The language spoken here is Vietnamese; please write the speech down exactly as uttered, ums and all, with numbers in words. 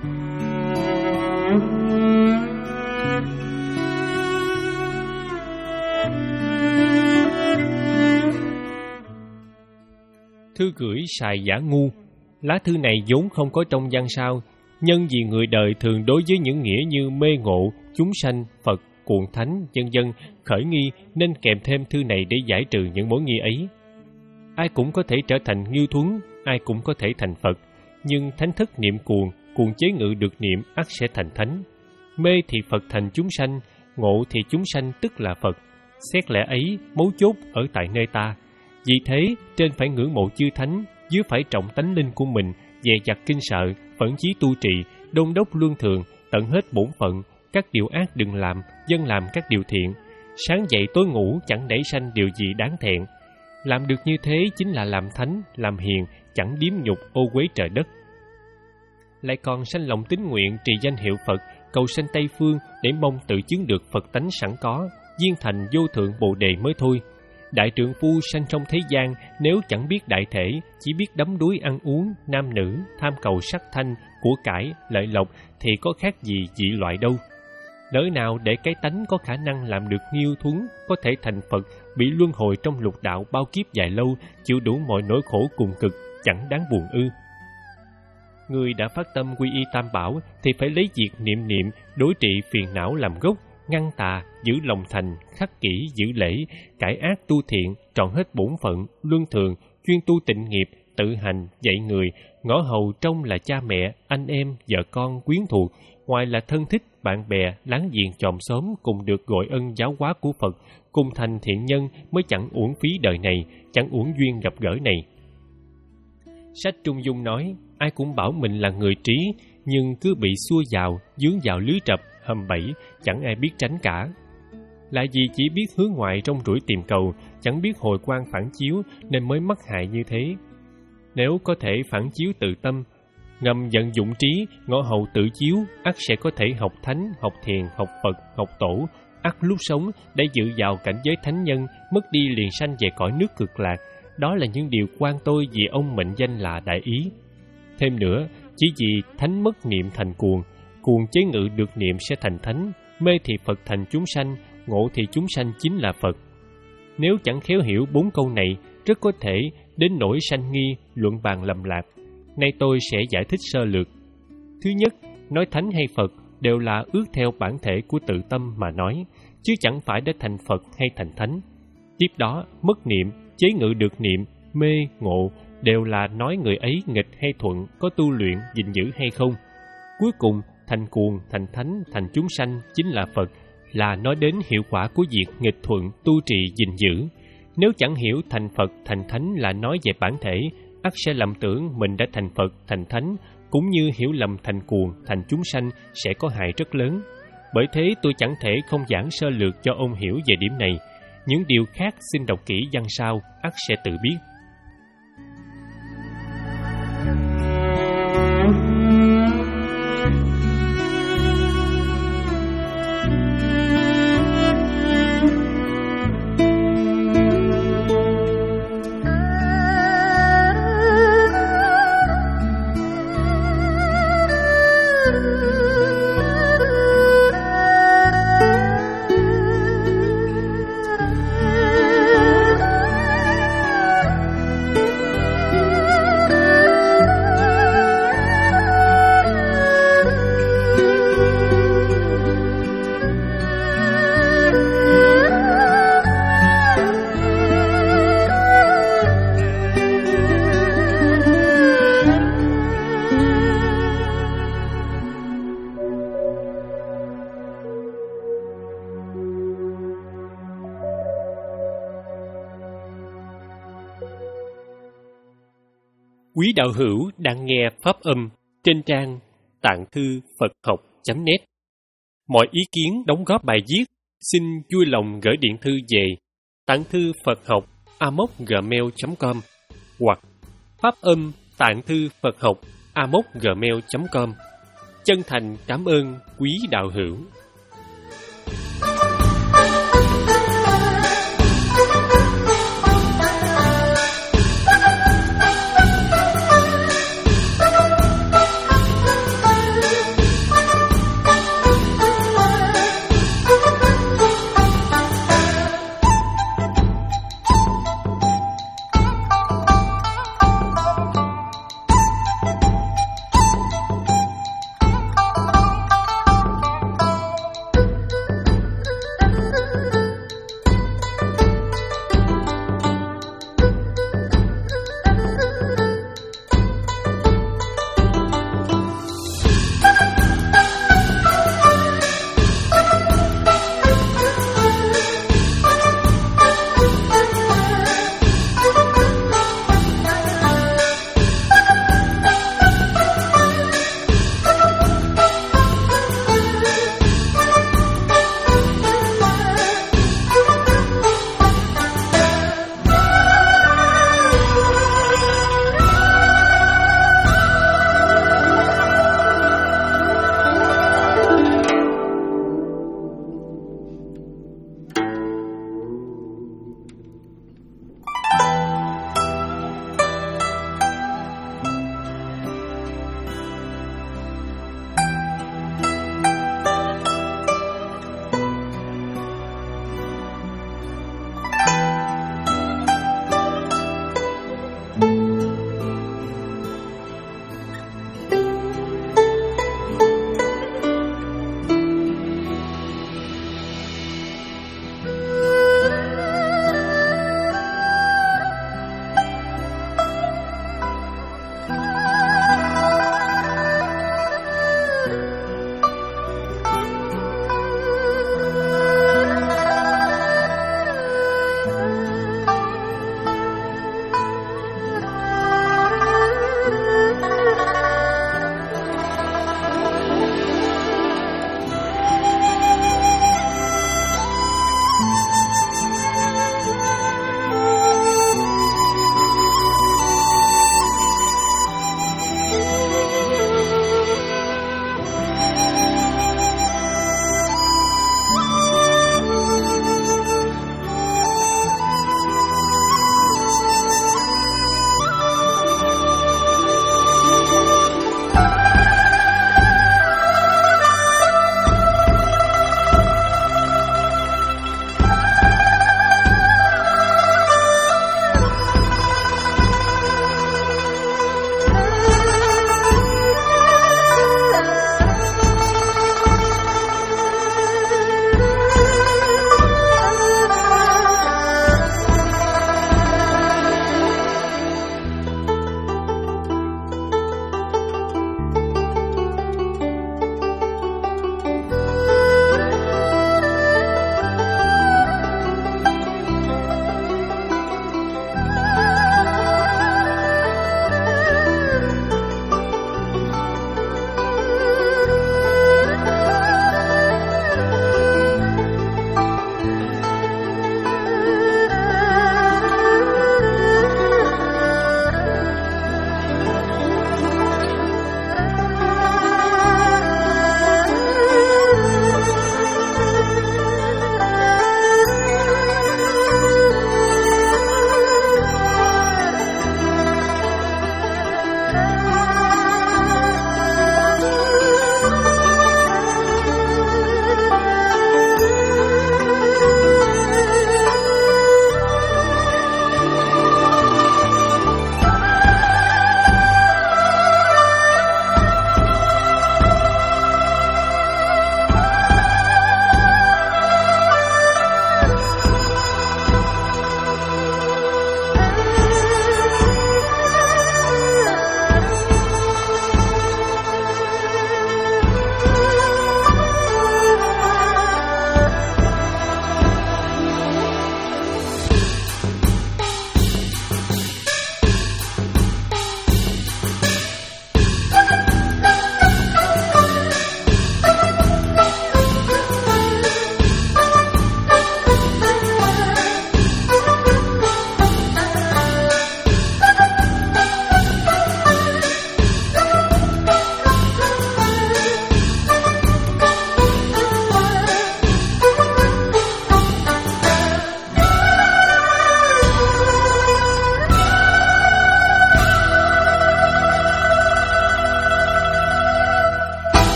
Thư gửi xài giả ngu. Lá thư này vốn không có trong văn sao, nhân vì người đời thường đối với những nghĩa như mê ngộ, chúng sanh, Phật, cuồng thánh, vân vân khởi nghi, nên kèm thêm thư này để giải trừ những mối nghi ấy. Ai cũng có thể trở thành Nghiêu Thuấn, ai cũng có thể thành Phật, nhưng thánh thức niệm cuồng, cuồng chế ngự được niệm ắt sẽ thành thánh. Mê thì Phật thành chúng sanh, ngộ thì chúng sanh tức là Phật. Xét lẽ ấy, mấu chốt ở tại nơi ta. Vì thế, trên phải ngưỡng mộ chư thánh, dưới phải trọng tánh linh của mình, dè dặt kinh sợ, phẫn chí tu trì, đôn đốc luân thường, tận hết bổn phận, các điều ác đừng làm, dân làm các điều thiện. Sáng dậy tối ngủ chẳng nảy sanh điều gì đáng thẹn. Làm được như thế chính là làm thánh, làm hiền, chẳng điếm nhục ô uế trời đất. Lại còn sanh lòng tín nguyện trì danh hiệu Phật, cầu sanh Tây Phương để mong tự chứng được Phật tánh sẵn có, viên thành vô thượng Bồ Đề mới thôi. Đại trượng phu sanh trong thế gian, nếu chẳng biết đại thể, chỉ biết đắm đuối ăn uống, nam nữ, tham cầu sắc thanh, của cải, lợi lộc, thì có khác gì dị loại đâu. Lỡ nào để cái tánh có khả năng làm được Nghiêu Thuấn, có thể thành Phật, bị luân hồi trong lục đạo bao kiếp dài lâu, chịu đủ mọi nỗi khổ cùng cực, chẳng đáng buồn ư. Người đã phát tâm quy y Tam Bảo, thì phải lấy việc niệm niệm, đối trị phiền não làm gốc, ngăn tà, giữ lòng thành, khắc kỷ giữ lễ, cải ác tu thiện, trọn hết bổn phận, luân thường, chuyên tu tịnh nghiệp, tự hành, dạy người, ngõ hầu trong là cha mẹ, anh em, vợ con, quyến thuộc, ngoài là thân thích, bạn bè, láng giềng chòm xóm cùng được gọi ân giáo hóa của Phật, cùng thành thiện nhân mới chẳng uổng phí đời này, chẳng uổng duyên gặp gỡ này. Sách Trung Dung nói, ai cũng bảo mình là người trí, nhưng cứ bị xua vào, dướng vào lưới trập, hầm bẫy, chẳng ai biết tránh cả. Lại vì chỉ biết hướng ngoại trong rủi tìm cầu, chẳng biết hồi quan phản chiếu nên mới mắc hại như thế. Nếu có thể phản chiếu tự tâm, ngầm vận dụng trí, ngõ hầu tự chiếu, ắt sẽ có thể học thánh, học thiền, học Phật, học tổ, ắt lúc sống để dự vào cảnh giới thánh nhân, mất đi liền sanh về cõi nước cực lạc. Đó là những điều quan tôi vì ông mệnh danh là đại ý. Thêm nữa, chỉ vì thánh mất niệm thành cuồng, cuồng chế ngự được niệm sẽ thành thánh, mê thì Phật thành chúng sanh, ngộ thì chúng sanh chính là Phật. Nếu chẳng khéo hiểu bốn câu này, rất có thể đến nỗi sanh nghi, luận bàn lầm lạc. Nay tôi sẽ giải thích sơ lược. Thứ nhất, nói thánh hay Phật đều là ước theo bản thể của tự tâm mà nói, chứ chẳng phải để thành Phật hay thành thánh. Tiếp đó, mất niệm, chế ngự được niệm, mê, ngộ đều là nói người ấy nghịch hay thuận, có tu luyện, gìn giữ hay không. Cuối cùng, thành cuồng, thành thánh, thành chúng sanh chính là Phật, là nói đến hiệu quả của việc nghịch thuận, tu trì, gìn giữ. Nếu chẳng hiểu thành Phật, thành thánh là nói về bản thể, ắt sẽ lầm tưởng mình đã thành Phật, thành thánh, cũng như hiểu lầm thành cuồng, thành chúng sanh sẽ có hại rất lớn. Bởi thế tôi chẳng thể không giảng sơ lược cho ông hiểu về điểm này. Những điều khác xin đọc kỹ văn sau, ắt sẽ tự biết. Quý đạo hữu đang nghe pháp âm trên trang tạng thư Phật học chấm net. Mọi ý kiến đóng góp bài viết xin vui lòng gửi điện thư về tạng thư Phật học a m o c gmail chấm com hoặc pháp âm tạng thư Phật học a m o c gmail chấm com. Chân thành cảm ơn quý đạo hữu.